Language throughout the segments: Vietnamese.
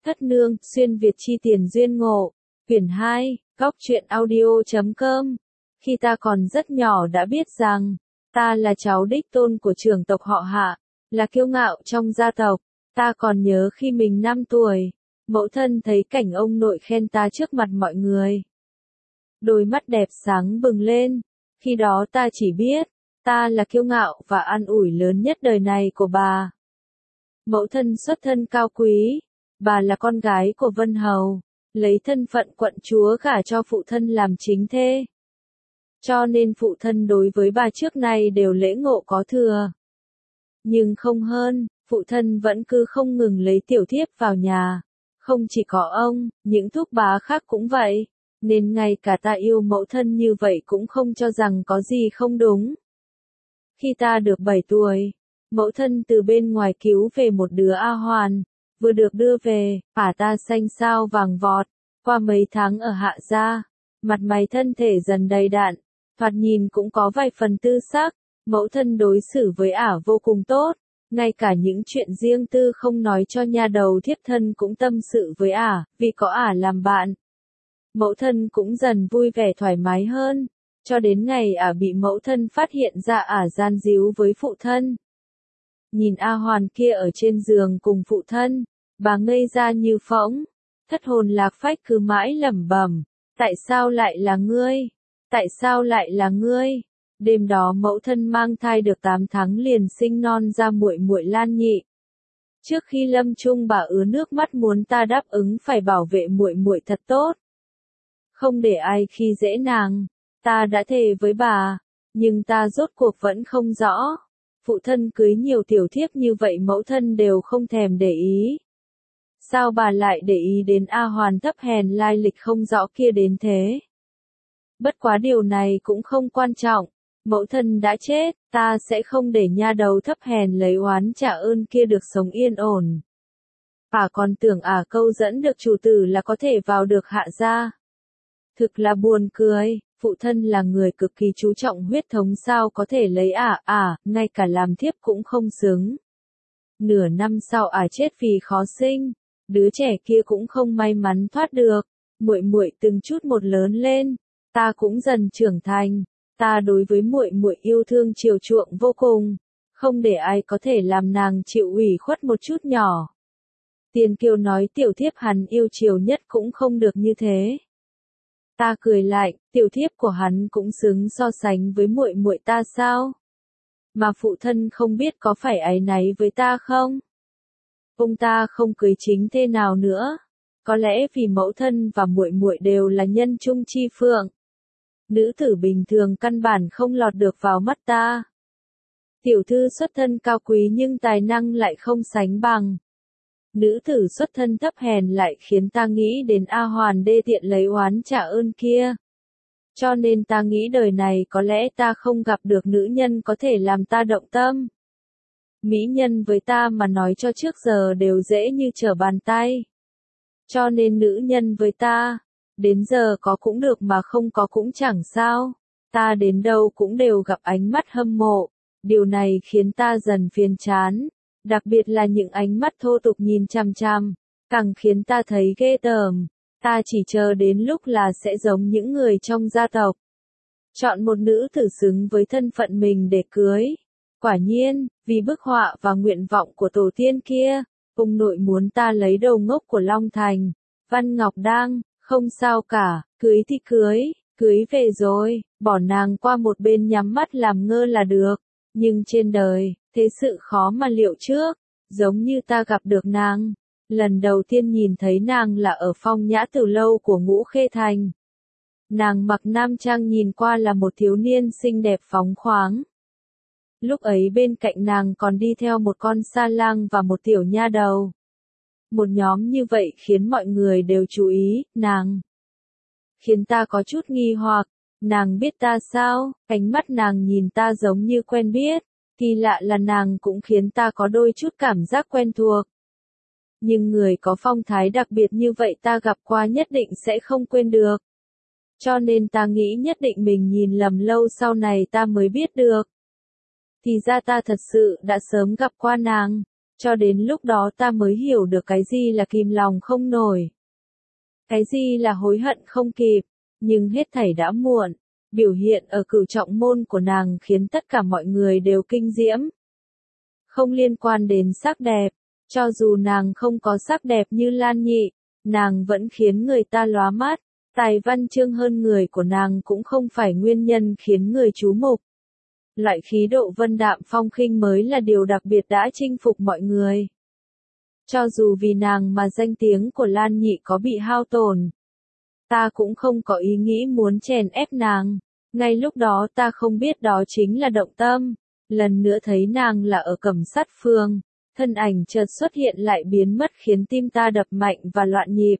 Thất nương, xuyên Việt chi tiền duyên ngộ. Quyển 2, góc truyện audio.com. Khi ta còn rất nhỏ đã biết rằng, ta là cháu đích tôn của trưởng tộc họ Hạ, là kiêu ngạo trong gia tộc. Ta còn nhớ khi mình 5 tuổi, mẫu thân thấy cảnh ông nội khen ta trước mặt mọi người. Đôi mắt đẹp sáng bừng lên, khi đó ta chỉ biết, ta là kiêu ngạo và an ủi lớn nhất đời này của bà. Mẫu thân xuất thân cao quý, bà là con gái của Vân Hầu, lấy thân phận quận chúa gả cho phụ thân làm chính thê. Cho nên phụ thân đối với bà trước nay đều lễ ngộ có thừa. Nhưng không hơn, phụ thân vẫn cứ không ngừng lấy tiểu thiếp vào nhà. Không chỉ có ông, những thúc bá khác cũng vậy. Nên ngay cả ta yêu mẫu thân như vậy cũng không cho rằng có gì không đúng. Khi ta được 7 tuổi, mẫu thân từ bên ngoài cứu về một đứa A Hoàn, vừa được đưa về, ta xanh xao vàng vọt, qua mấy tháng ở Hạ gia, mặt mày thân thể dần đầy đặn, thoạt nhìn cũng có vài phần tư sắc, mẫu thân đối xử với vô cùng tốt, ngay cả những chuyện riêng tư không nói cho nha đầu thiếp thân cũng tâm sự với vì có làm bạn. Mẫu thân cũng dần vui vẻ thoải mái hơn, cho đến ngày bị mẫu thân phát hiện ra gian díu với phụ thân. Nhìn A Hoàn kia ở trên giường cùng phụ thân, bà ngây ra như phỗng, thất hồn lạc phách cứ mãi lẩm bẩm, tại sao lại là ngươi? Tại sao lại là ngươi? Đêm đó mẫu thân mang thai được 8 tháng liền sinh non ra muội muội Lan Nhị. Trước khi lâm chung bà ứa nước mắt muốn ta đáp ứng phải bảo vệ muội muội thật tốt, không để ai khi dễ nàng. Ta đã thề với bà, nhưng ta rốt cuộc vẫn không rõ. Phụ thân cưới nhiều tiểu thiếp như vậy mẫu thân đều không thèm để ý. Sao bà lại để ý đến A Hoàn thấp hèn lai lịch không rõ kia đến thế? Bất quá điều này cũng không quan trọng. Mẫu thân đã chết, ta sẽ không để nha đầu thấp hèn lấy oán trả ơn kia được sống yên ổn. Còn tưởng câu dẫn được chủ tử là có thể vào được Hạ gia. Thực là buồn cười, phụ thân là người cực kỳ chú trọng huyết thống sao có thể lấy ngay cả làm thiếp cũng không xứng. Nửa năm sau chết vì khó sinh, đứa trẻ kia cũng không may mắn thoát được, muội muội từng chút một lớn lên, ta cũng dần trưởng thành, ta đối với muội muội yêu thương chiều chuộng vô cùng, không để ai có thể làm nàng chịu ủy khuất một chút nhỏ. Tiền Kiều nói tiểu thiếp hắn yêu chiều nhất cũng không được như thế. Ta cười lại, tiểu thiếp của hắn cũng xứng so sánh với muội muội ta sao? Mà phụ thân không biết có phải áy náy với ta không? Ông ta không cưới chính thê nào nữa, có lẽ vì mẫu thân và muội muội đều là nhân trung chi phượng. Nữ tử bình thường căn bản không lọt được vào mắt ta. Tiểu thư xuất thân cao quý nhưng tài năng lại không sánh bằng. Nữ tử xuất thân thấp hèn lại khiến ta nghĩ đến A Hoàn đê tiện lấy oán trả ơn kia. Cho nên ta nghĩ đời này có lẽ ta không gặp được nữ nhân có thể làm ta động tâm. Mỹ nhân với ta mà nói cho trước giờ đều dễ như trở bàn tay. Cho nên nữ nhân với ta, đến giờ có cũng được mà không có cũng chẳng sao. Ta đến đâu cũng đều gặp ánh mắt hâm mộ. Điều này khiến ta dần phiền chán. Đặc biệt là những ánh mắt thô tục nhìn chằm chằm, càng khiến ta thấy ghê tởm. Ta chỉ chờ đến lúc là sẽ giống những người trong gia tộc. Chọn một nữ tử xứng với thân phận mình để cưới. Quả nhiên, vì bức họa và nguyện vọng của tổ tiên kia, ông nội muốn ta lấy đầu ngốc của Long Thành. Văn Ngọc Đang, không sao cả, cưới thì cưới về rồi, bỏ nàng qua một bên nhắm mắt làm ngơ là được. Nhưng trên đời, thế sự khó mà liệu trước, giống như ta gặp được nàng. Lần đầu tiên nhìn thấy nàng là ở Phong Nhã Tử Lâu của Ngũ Khê Thành. Nàng mặc nam trang nhìn qua là một thiếu niên xinh đẹp phóng khoáng. Lúc ấy bên cạnh nàng còn đi theo một con sa lang và một tiểu nha đầu. Một nhóm như vậy khiến mọi người đều chú ý, nàng. Khiến ta có chút nghi hoặc, nàng biết ta sao, ánh mắt nàng nhìn ta giống như quen biết. Kỳ lạ là nàng cũng khiến ta có đôi chút cảm giác quen thuộc. Nhưng người có phong thái đặc biệt như vậy ta gặp qua nhất định sẽ không quên được. Cho nên ta nghĩ nhất định mình nhìn lầm lâu sau này ta mới biết được. Thì ra ta thật sự đã sớm gặp qua nàng. Cho đến lúc đó ta mới hiểu được cái gì là kìm lòng không nổi. Cái gì là hối hận không kịp, nhưng hết thảy đã muộn. Biểu hiện ở cửu trọng môn của nàng khiến tất cả mọi người đều kinh diễm. Không liên quan đến sắc đẹp, cho dù nàng không có sắc đẹp như Lan Nhị, nàng vẫn khiến người ta lóa mắt. Tài văn chương hơn người của nàng cũng không phải nguyên nhân khiến người chú mục. Loại khí độ vân đạm phong khinh mới là điều đặc biệt đã chinh phục mọi người. Cho dù vì nàng mà danh tiếng của Lan Nhị có bị hao tổn, ta cũng không có ý nghĩ muốn chèn ép nàng. Ngay lúc đó ta không biết đó chính là động tâm. Lần nữa thấy nàng là ở Cẩm Sát Phường, thân ảnh chợt xuất hiện lại biến mất khiến tim ta đập mạnh và loạn nhịp.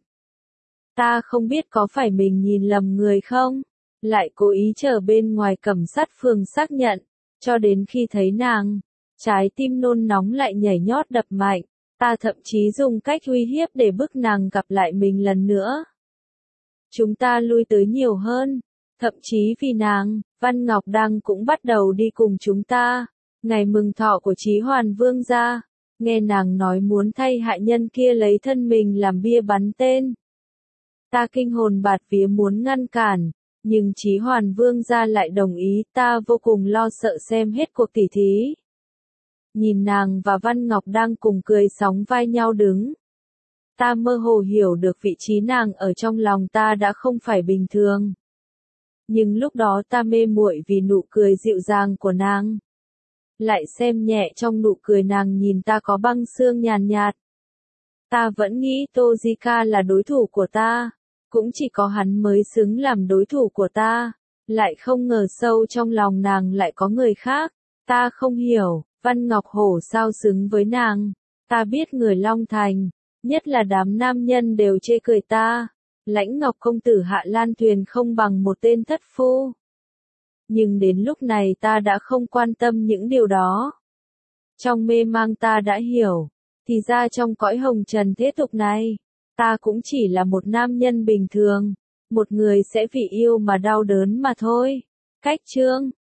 Ta không biết có phải mình nhìn lầm người không, lại cố ý chờ bên ngoài Cẩm Sát Phường xác nhận, cho đến khi thấy nàng, trái tim nôn nóng lại nhảy nhót đập mạnh, ta thậm chí dùng cách uy hiếp để bức nàng gặp lại mình lần nữa. Chúng ta lui tới nhiều hơn, thậm chí vì nàng, Văn Ngọc Đăng cũng bắt đầu đi cùng chúng ta, ngày mừng thọ của Chí Hoàn Vương gia, nghe nàng nói muốn thay hại nhân kia lấy thân mình làm bia bắn tên. Ta kinh hồn bạt vía muốn ngăn cản, nhưng Chí Hoàn Vương gia lại đồng ý, ta vô cùng lo sợ xem hết cuộc tỉ thí. Nhìn nàng và Văn Ngọc đang cùng cười sóng vai nhau đứng. Ta mơ hồ hiểu được vị trí nàng ở trong lòng ta đã không phải bình thường. Nhưng lúc đó ta mê muội vì nụ cười dịu dàng của nàng. Lại xem nhẹ trong nụ cười nàng nhìn ta có băng xương nhàn nhạt. Ta vẫn nghĩ Tojika là đối thủ của ta. Cũng chỉ có hắn mới xứng làm đối thủ của ta. Lại không ngờ sâu trong lòng nàng lại có người khác. Ta không hiểu, Văn Ngọc Hổ sao xứng với nàng. Ta biết người Long Thành, nhất là đám nam nhân đều chê cười ta. Lãnh Ngọc công tử Hạ Lan Thuyền không bằng một tên thất phu. Nhưng đến lúc này ta đã không quan tâm những điều đó. Trong mê mang ta đã hiểu, thì ra trong cõi hồng trần thế tục này, ta cũng chỉ là một nam nhân bình thường, một người sẽ vì yêu mà đau đớn mà thôi. Cách chương